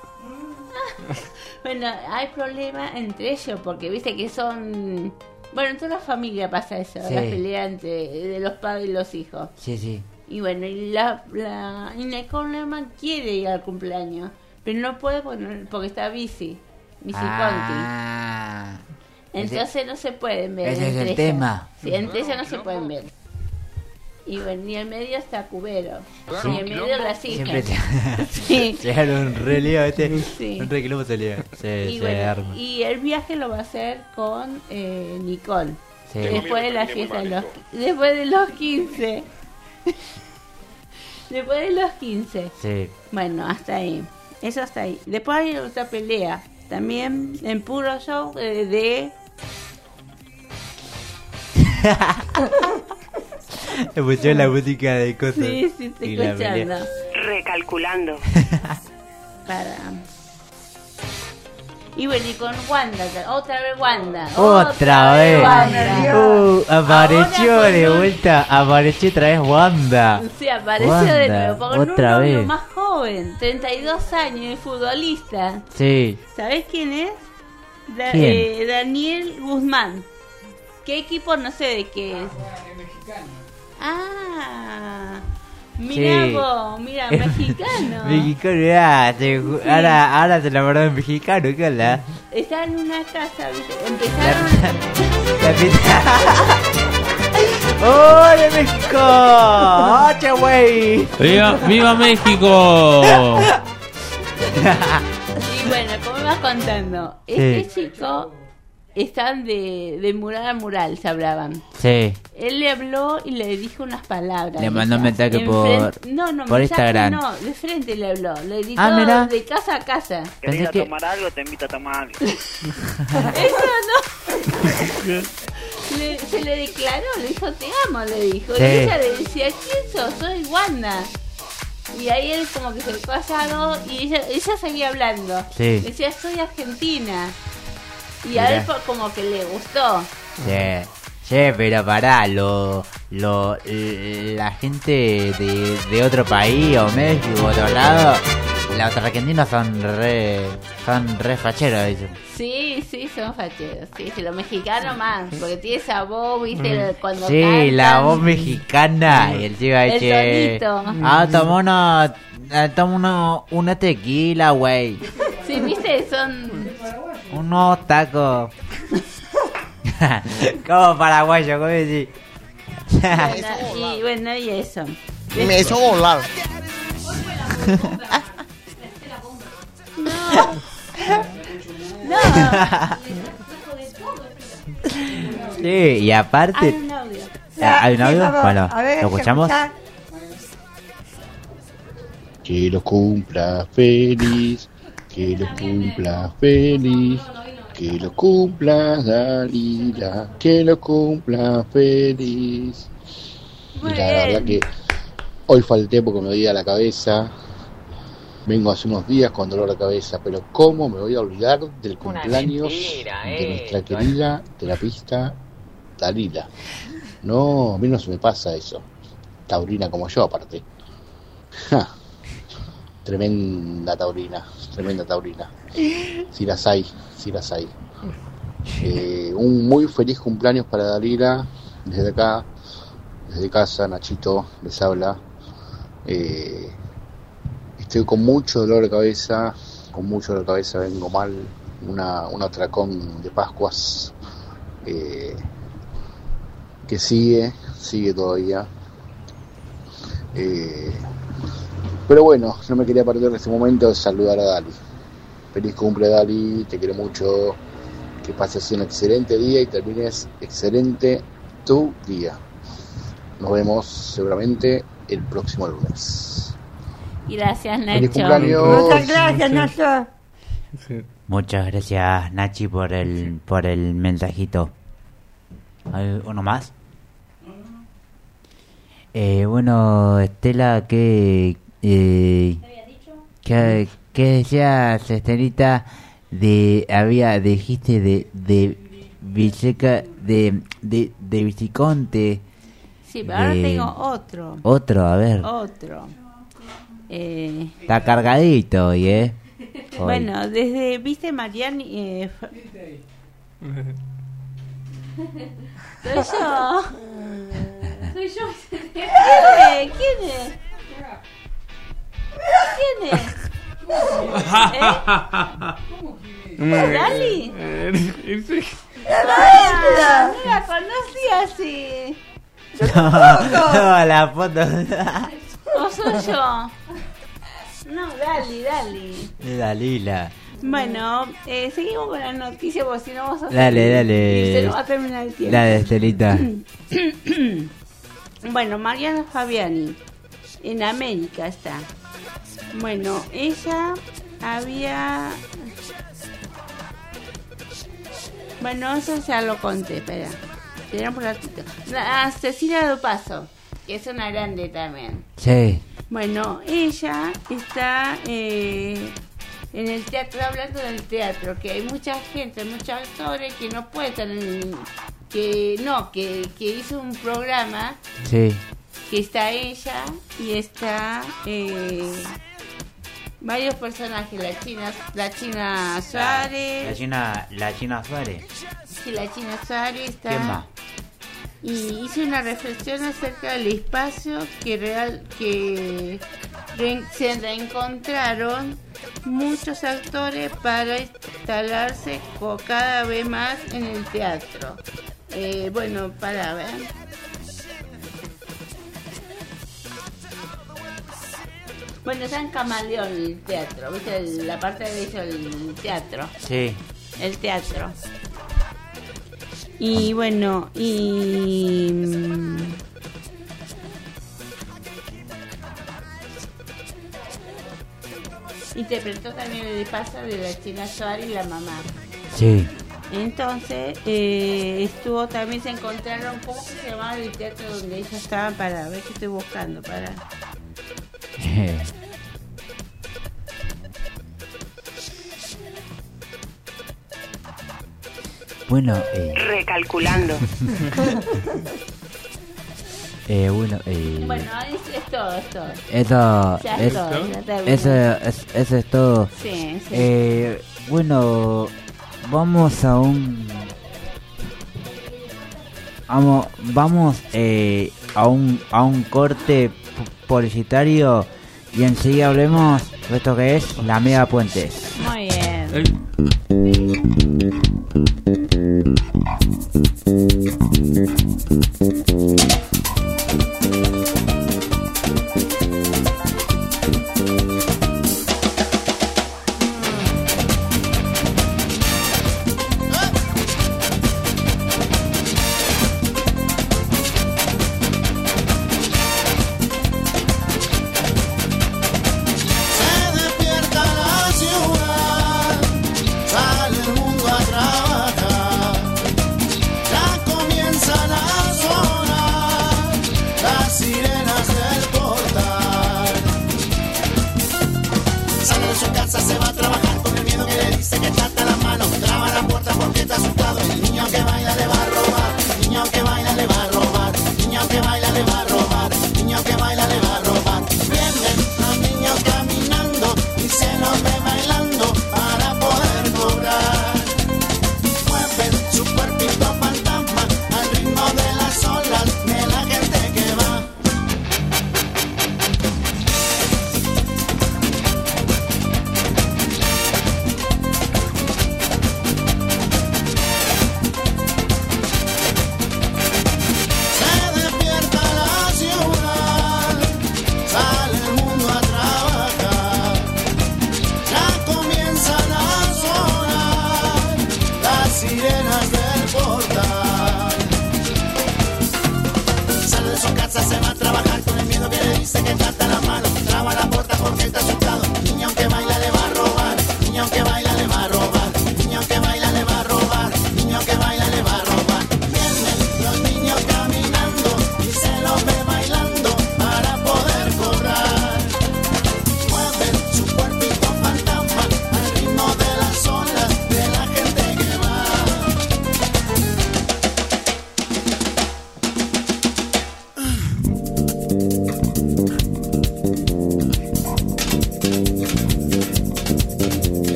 Bueno, hay problemas entre ellos, porque viste que son... Bueno, en toda la familia pasa eso, Sí. la pelea entre de los padres y los hijos. Sí, sí. Y bueno, y la, la y Nicole Neumann quiere ir al cumpleaños, pero no puede porque, no- porque está bici, bici Ah, Conti. Entonces no se pueden ver. ese es entre el ellas. tema. Sí, entre ellas no se pueden ver. Y bueno, y en medio está Cubero. Sí. Y en medio las hijas. Siempre se, Sí. se dan un relío, este. Sí. Un reclamo se lía. Se, Y, se bueno, arma. y el viaje lo va a hacer con eh, Nicole. Sí. Después de la fiesta de los, después de los quince. Después de los quince. Sí. Bueno, hasta ahí. Eso hasta ahí. Después hay otra pelea. También en puro show eh, de... Escuchó la música de cosas. Sí, sí, estoy y la escuchando. pelea. Recalculando. Para... Y bueno, y con Wanda, otra vez Wanda. Otra vez. Wanda. Uh, apareció Ahora con de un- vuelta. Apareció otra vez Wanda. Sí, apareció Wanda, de nuevo, con otra un novio vez. más joven, treinta y dos años, y futbolista. Sí. ¿Sabés quién es? Da- ¿Quién? eh, Daniel Guzmán. ¿Qué equipo? No sé de qué es. Ah, mira Sí. vos, mira, mexicano. Mexicano, ya, se- ahora, ahora se enamoró de mexicano, ¿qué onda? Está en una casa, ¿viste? Empezaron... ¡Oh, de México! ¡Oh, che, güey! ¡Viva, ¡Viva México! Y bueno, como vas contando, este Sí. chico están de, de mural a mural, se hablaban. Sí. Él le habló y le dijo unas palabras. Le mandó un Ella. mensaje En por- frente- no, no, por mensaje Instagram. No, de frente le habló. Le gritó Ah, mirá. de casa a casa. Pensé ¿Querés que- tomar algo? Te invito a tomar algo. Eso no. Le- se le declaró, le dijo te amo, le dijo. Sí. Y ella le decía, ¿quién sos? Soy Wanda. Y ahí él como que se quedó callado y ella, ella seguía hablando. Sí. Decía, soy argentina. Y a Mirá. él po- como que le gustó. Sí. Sí, pero pará, lo, lo, la gente de, de otro país o México o otro lado, los argentinos son re, son re facheros, dicen. Sí, sí, son facheros. Sí, sí, los mexicanos más. Porque tiene esa voz, viste, cuando Sí, cantan. la voz mexicana y el chico ahí, El che, tonito. ah, toma una, ah, toma uno, una tequila, güey, Sí, viste, son... unos tacos. Como paraguayo, ¿cómo decís? Bueno, y bueno, y eso. Me hizo volar. No. Sí, y aparte... Hay un audio. Ah, ¿hay un audio? Sí, por favor. Bueno, A ver, ¿lo escuchamos? escuchar. Que lo cumpla feliz, que lo cumpla feliz, que lo cumpla Dalila, que lo cumpla feliz. Muy y la verdad bien. que hoy falté porque me dolía la cabeza. Vengo hace unos días con dolor de cabeza, pero ¿cómo me voy a olvidar del cumpleaños mentira, de eh. nuestra querida terapista Dalila? No, a mí no se me pasa eso. Taurina como yo, aparte. Ja. Tremenda taurina, tremenda taurina. Si las hay, si las hay. Eh, un muy feliz cumpleaños para Dalila. Desde acá, desde casa, Nachito les habla. Eh, estoy con mucho dolor de cabeza, con mucho dolor de cabeza, vengo mal. Una, un atracón de Pascuas eh, que sigue, sigue todavía. Eh, Pero bueno, no me quería perder este momento de saludar a Dali. Feliz cumple, Dali, te quiero mucho. Que pases un excelente día y termines excelente tu día. Nos vemos seguramente el próximo lunes. Gracias, Feliz Nacho. cumpleaños. Muchas gracias, Nacho. Muchas gracias, Nachi, por el, por el mensajito. ¿Hay uno más? Eh, bueno, Estela, ¿qué, eh, ¿qué, qué decías, Estelita? De, había, dijiste de, de Viseca, de, de, de Viciconte. Sí, pero ahora de- tengo otro. Otro, a ver. Otro. Eh, Está cargadito hoy, ¿eh? Hoy. bueno, desde, viste, Mariani... Eh, fa- Soy yo. Soy yo. ¿Quién es? ¿Quién es? ¿Quién es? ¿Eh? ¿Dali? Ah, no la conocí así. No, no, la foto. ¿O soy yo? No, Dali, Dali. Es Dalila. Bueno, eh, seguimos con la noticia porque si no vamos a... Dale, dale. Y se nos va a terminar el tiempo. Dale, Estelita. Bueno, Mariana Fabiani en América está. Bueno, ella había... Bueno, eso ya lo conté, espera. Espera un ratito. Ah, Cecilia Dopazo, que es una grande también. Sí. Bueno, ella está eh, en el teatro, hablando del teatro, que hay mucha gente, muchos actores que no pueden estar en... Que no, que, que hizo un programa. Sí. Que está ella y está... Eh, varios personajes, la China, la China Suárez. La China, la China Suárez. Sí, la China Suárez está. ¿Quién más? Y hizo una reflexión acerca del espacio que real que re, se reencontraron muchos actores para instalarse co, cada vez más en el teatro. Eh, bueno, para ver. Bueno, está en Camaleón el teatro, ¿viste? La parte de eso, el teatro. Sí. El teatro. Y bueno, y... interpretó también el paso de la China Suárez y la mamá. Sí. Entonces, eh, estuvo también, se encontraron, ¿cómo se llamaba el teatro donde ellos estaban? Para ver qué estoy buscando, para... Bueno, eh... recalculando. eh, bueno, eh... bueno, es, es todo, es todo. Eso, Ya es, todo, ya terminó. eso, es, eso es todo. Sí, sí. Eh, bueno, vamos a un... Vamos, vamos eh, a un a un corte publicitario y enseguida hablemos de esto que es la Mega Puentes. Muy bien. Se despierta la ciudad, sale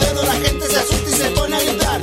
dedo la gente se asusta y se pone a gritar.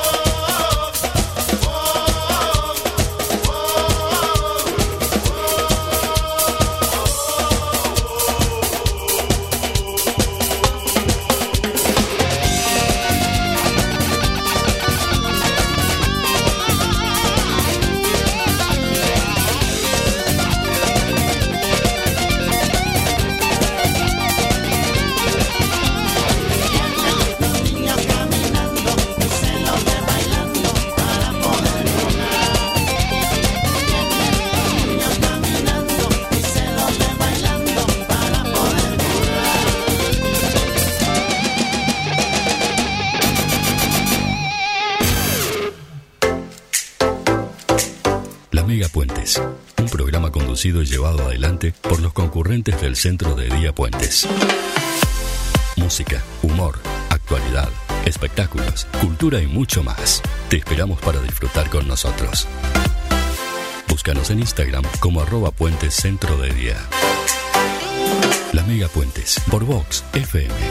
Megapuentes, un programa conducido y llevado adelante por los concurrentes del Centro de Día Puentes. Música, humor, actualidad, espectáculos, cultura y mucho más. Te esperamos para disfrutar con nosotros. Búscanos en Instagram como arroba puentes centro de día. La Megapuentes, por Vox F M.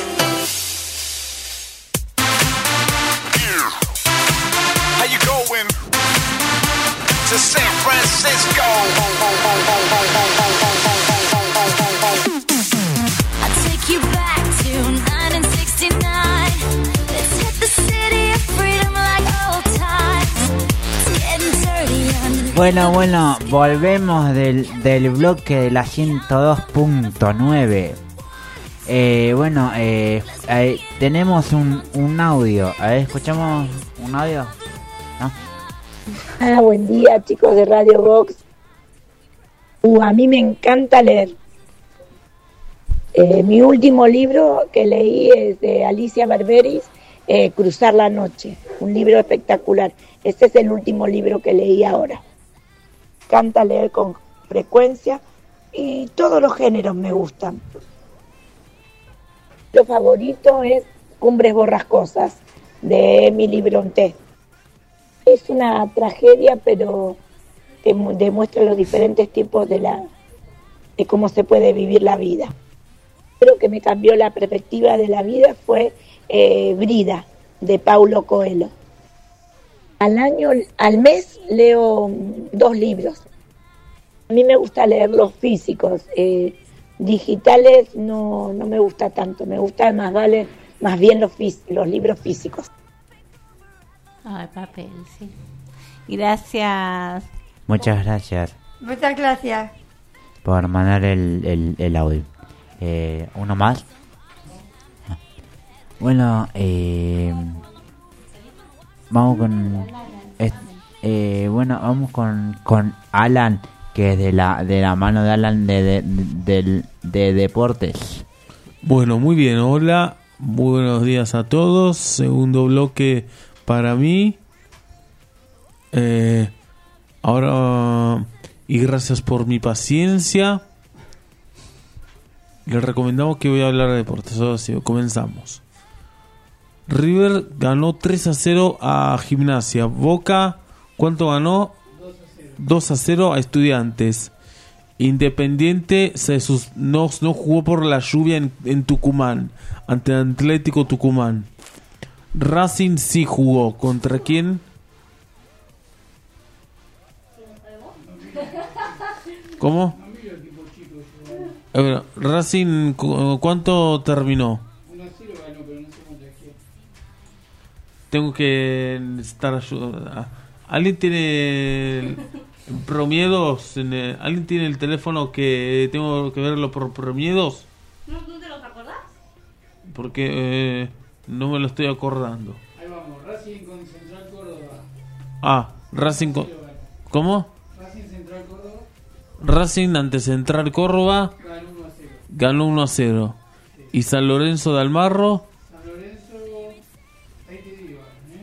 How you going to San Francisco? I'll take you back to nineteen sixty-nine. Let's hit the city of freedom like old times. It's getting dirty underneath. Bueno, bueno, volvemos del, del bloque de la ciento dos punto nueve. Eh, bueno, eh, eh, tenemos un, un audio. A ver, escuchamos un audio. ¿No? Ah, buen día, chicos de Radio Vox. Uh, a mí me encanta leer. Eh, mi último libro que leí es de Alicia Barberis, eh, Cruzar la Noche, un libro espectacular. Este es el último libro que leí ahora. Me encanta leer con frecuencia y todos los géneros me gustan. Lo favorito es Cumbres Borrascosas, de Emily Brontë. Es una tragedia, pero que demuestra los diferentes tipos de la de cómo se puede vivir la vida. Creo que me cambió la perspectiva de la vida fue eh, Brida, de Paulo Coelho. Al año, al mes leo dos libros. A mí me gusta leer los físicos, eh, digitales no, no me gusta tanto, me gusta más vale más bien los, fí- los libros físicos. Ay, papel, sí. Gracias. Muchas gracias Muchas gracias. por mandar el, el, el audio. Eh, ¿Uno más? Bueno, eh, vamos con... es- eh, bueno, vamos con, con Alan, que es de la de la mano de Alan de, de, de, de deportes. Bueno, muy bien, hola, buenos días a todos. Segundo bloque para mí. Eh, ahora, y gracias por mi paciencia. Les recomendamos que voy a hablar de deportes. Ahora sí, comenzamos. River ganó tres a cero a Gimnasia. Boca, ¿cuánto ganó? dos a cero a Estudiantes. Independiente se sus, no, no jugó por la lluvia en, en Tucumán, ante Atlético Tucumán. Racing sí jugó. ¿Contra quién? ¿Cómo? A ver, Racing, ¿cu- ¿cuánto terminó? Tengo que estar ayudando. ¿Alguien tiene promiedos? En el- ¿Alguien tiene el teléfono que tengo que verlo por promiedos? ¿No, ¿No te los acordás? Porque eh, no me lo estoy acordando. Ahí vamos, Racing con Central Córdoba. Ah, Racing con... ¿Cómo? Racing Central Córdoba Racing ante Central Córdoba ganó uno a cero. ganó uno a cero. Y San Lorenzo de Almagro San Lorenzo, ahí te digo, ¿eh?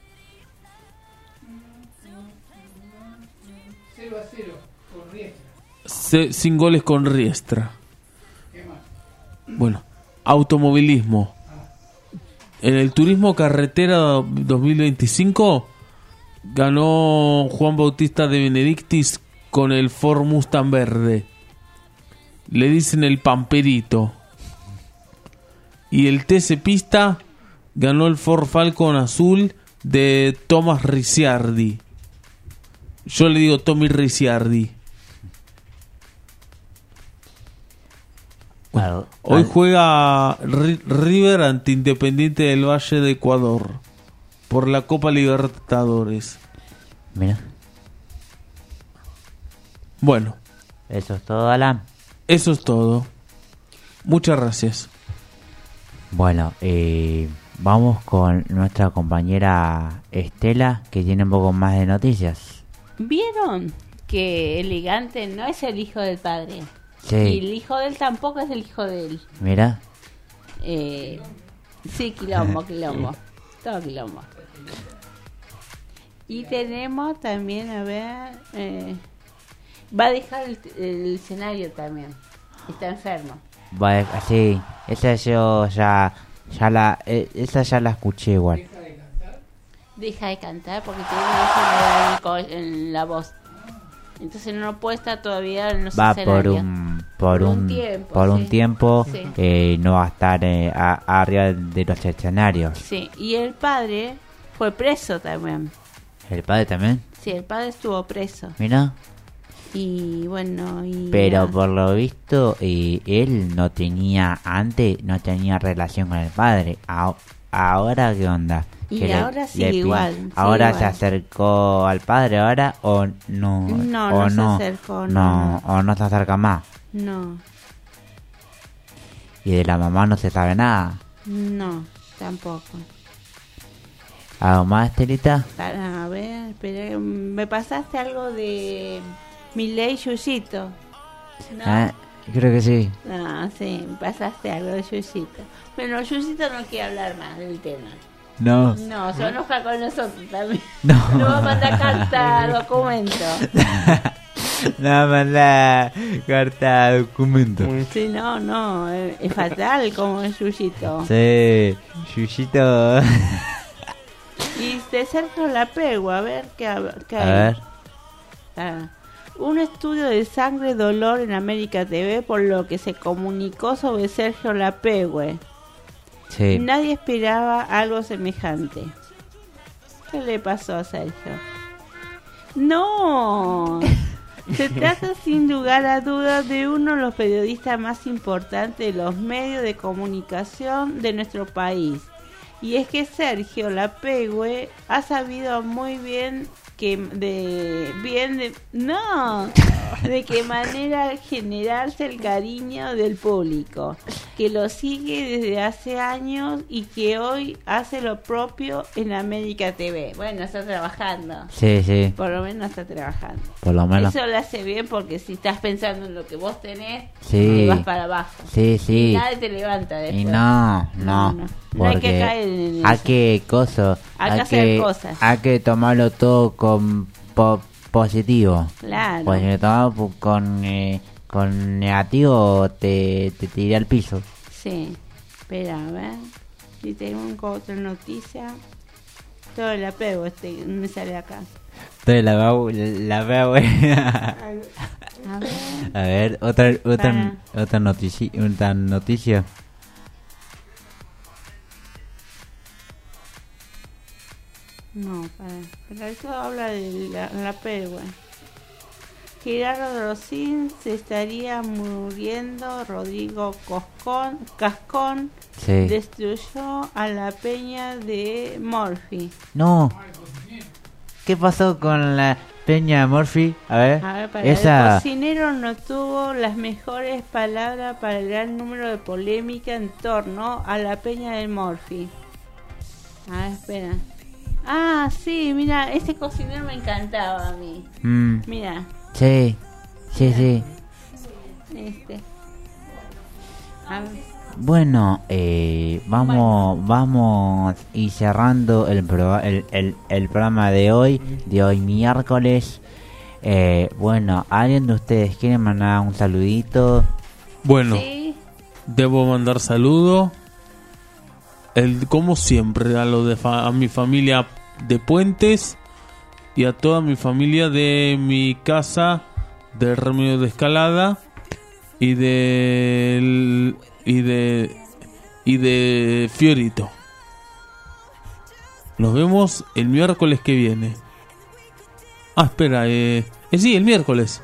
cero a cero con Riestra. se- sin goles con Riestra. ¿Qué más? Bueno, automovilismo. En el turismo carretera dos mil veinticinco ganó Juan Bautista de Benedictis con el Ford Mustang verde. Le dicen el Pamperito. Y el T C Pista ganó el Ford Falcon azul de Thomas Ricciardi. Yo le digo Tommy Ricciardi. Bueno, hoy al- juega Ri- River ante Independiente del Valle de Ecuador por la Copa Libertadores. Mira. Bueno, Eso es todo, Alan. eso es todo. Muchas gracias. Bueno, eh, vamos con nuestra compañera Estela, que tiene un poco más de noticias. ¿Vieron que Elegante no es el hijo del padre? Sí. Y el hijo de él tampoco es el hijo de él. Mira. Eh, sí, quilombo, quilombo. Todo quilombo. Y tenemos también, a ver... Eh, va a dejar el, el escenario también. Está enfermo. Va, sí, esa yo ya, ya la, eh, esa ya la escuché igual. Deja de cantar porque tiene una enfermedad en, co- en la voz. Entonces no puede estar todavía en los Va por escenarios. un, por un, tiempo. por un sí. tiempo, Sí. eh, no va a estar eh, a- arriba de los escenarios. Sí, y el padre fue preso también. El padre también, Sí, el padre estuvo preso. mira. Y bueno, y... Pero ah, por lo visto, eh, él no tenía, antes no tenía relación con el padre. A- ahora, ¿qué onda? Y Que le- ahora sigue le pi- igual, sigue ¿Ahora igual. se acercó al padre ahora o no? No, o no se acercó, no, no. o no se acerca más. No, Y de la mamá no se sabe nada. no, tampoco. ¿Algo más, Estelita? A ver, espera, me pasaste algo de Milei Yuyito. ¿No? Ah, creo que sí. No, sí, me pasaste algo de Yuyito. Pero Yuyito no quiere hablar más del tema. No. No, se enoja con nosotros también. No. Nos va a mandar carta, documento. Nada más la carta documento. Sí, no, no, es, es fatal como es Yuyito. Sí, Yuyito. Y de Sergio Lapegua, a ver qué, qué A hay. ver. Ah, un estudio de sangre dolor en América T V, por lo que se comunicó sobre Sergio Lapegua. Sí. Nadie esperaba algo semejante. ¿Qué le pasó a Sergio? ¡No! Se trata sin lugar a dudas de uno de los periodistas más importantes de los medios de comunicación de nuestro país. Y es que Sergio Lapegüe ha sabido muy bien que de bien de no de qué manera generarse el cariño del público, que lo sigue desde hace años y que hoy hace lo propio en América T V. Bueno, está trabajando. Sí, sí. Por lo menos está trabajando. Por lo menos. Eso lo hace bien porque si estás pensando en lo que vos tenés, Sí. te vas para abajo. Sí, sí. Y nadie te levanta después. Y no, no, No, no. No hay que porque caer en hay eso. que coso, Hay que hay hacer que, cosas. hay que tomarlo todo con po- positivo. Claro. Porque si lo tomamos pu- con eh, con negativo te te tiré al piso. Sí. Espera, a ver. Si tengo otra noticia. Todo el apego este me sale acá. Entonces la veo, la veo. A ver. A ver, otra otra Para. otra noticia, otra noticia. No, para. Pero eso habla de la, la pegua. Gerardo Rosín se estaría muriendo. Rodrigo Coscón, Cascón Sí. destruyó a la peña de Morphy. No. ¿Qué pasó con la peña de Murphy? A ver. A ver, para esa el cocinero no tuvo las mejores palabras para el gran número de polémica en torno a la peña de Morphy. A ver, espera. Ah, sí, mira, ese cocinero me encantaba a mí. Mm. Mira, Sí. Sí, sí. este. A ver. Bueno, eh, vamos, vamos y cerrando el, pro- el, el, el programa de hoy, de hoy miércoles. Eh, bueno, ¿alguien de ustedes quiere mandar un saludito? Bueno, Sí. debo mandar saludo. El, como siempre, a, lo de fa- a mi familia de Puentes y a toda mi familia de mi casa de Remedio de Escalada y de y de y de Fiorito. Nos vemos el miércoles que viene. Ah, espera, eh, eh sí, el miércoles.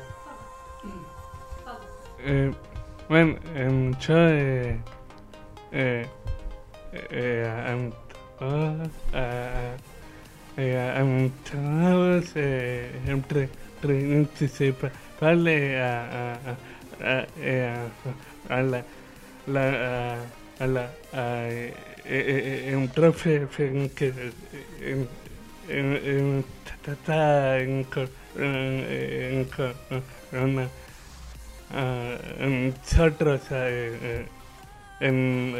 Eh, bueno, em, yo eh, eh, eh, em, todos, eh, eh, em, todos eh, entre principales a, a, a, a, eh, a, a la la a, a la a, eh, eh, un profe que en en en está en en en en nosotros en en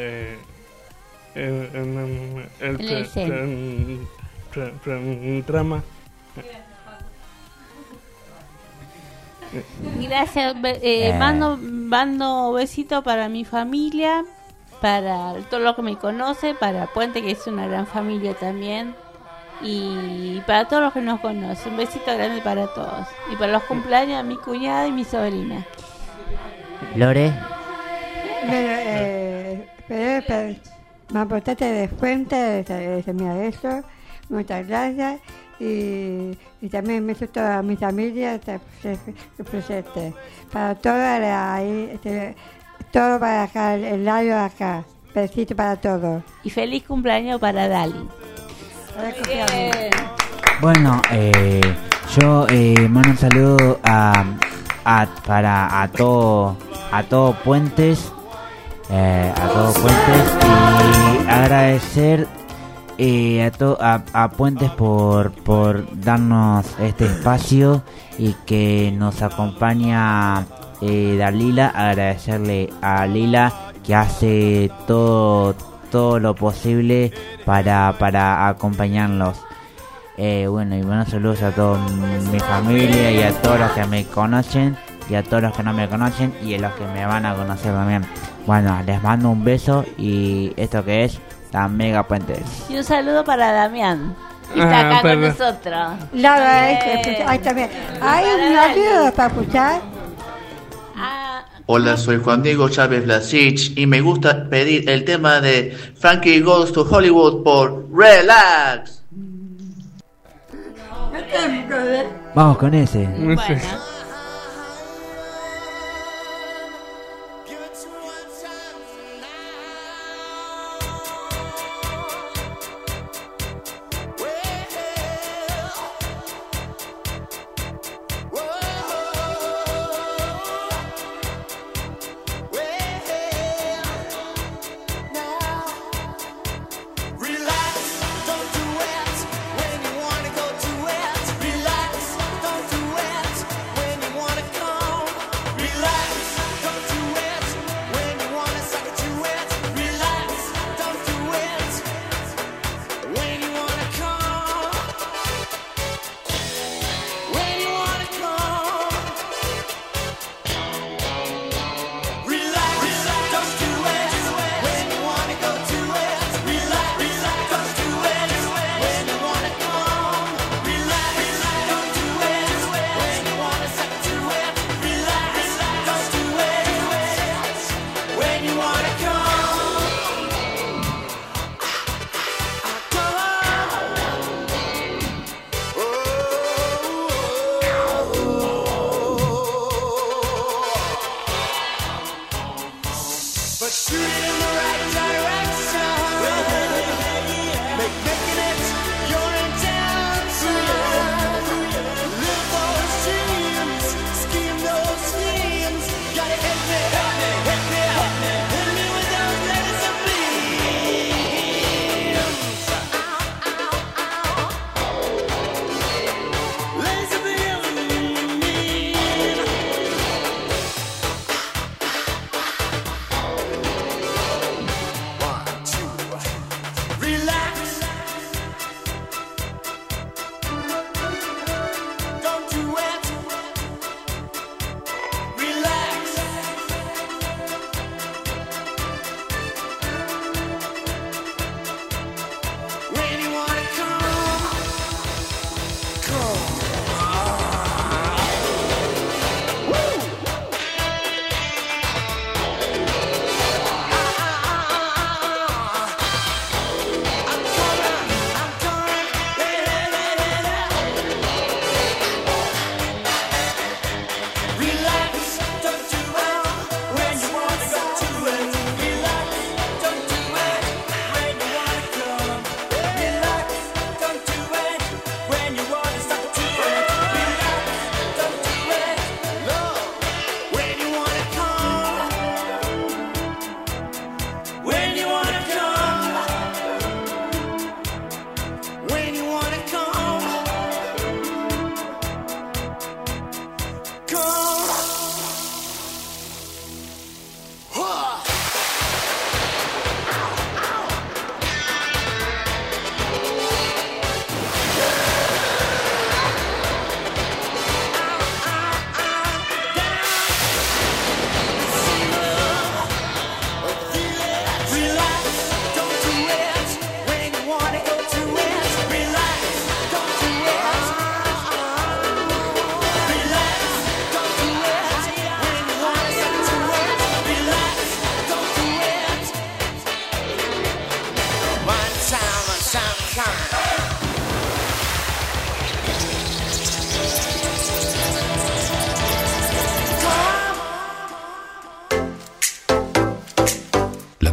en el programa. Gracias, eh, mando, mando besito para mi familia, para todo lo que me conoce, para Puente, que es una gran familia también, y para todos los que nos conocen. Un besito grande para todos. Y para los cumpleaños de mi cuñada y mi sobrina. Lore. Bueno, eh, pero, pero, me aportaste de fuente, de, de, mira eso, muchas gracias. Y, y también me hizo toda mi familia presente. Para todas, ahí, este, todo para acá, el labio acá. Besito para todos. Y feliz cumpleaños para Dali. Bien. Bueno, eh, yo eh, mando un saludo a, a para a todo a todo Puentes, eh, a todo Puentes y agradecer eh, a, to, a a Puentes por por darnos este espacio y que nos acompaña eh, Dalila. Agradecerle a Lila que hace todo todo lo posible para para acompañarlos. Eh, bueno, y buenos saludos a toda mi familia y a todos los que me conocen y a todos los que no me conocen y a los que me van a conocer también. Bueno, les mando un beso y esto que es la Mega Puentes. Y un saludo para Damián, que está Ah, acá con perdón. nosotros. Laura, Bien. este, ahí también. Hay Para un Dali. audio para escuchar. Hola, soy Juan Diego Chávez Blasich y me gusta pedir el tema de Frankie Goes to Hollywood por Relax. Vamos con ese. Bueno.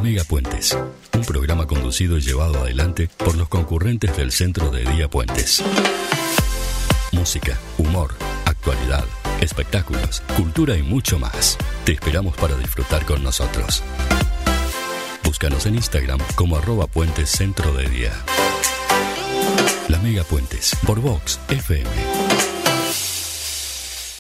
Mega Puentes, un programa conducido y llevado adelante por los concurrentes del Centro de Día Puentes. Música, humor, actualidad, espectáculos, cultura y mucho más. Te esperamos para disfrutar con nosotros. Búscanos en Instagram como arroba Puentes Centro de Día. La Mega Puentes, por Vox F M.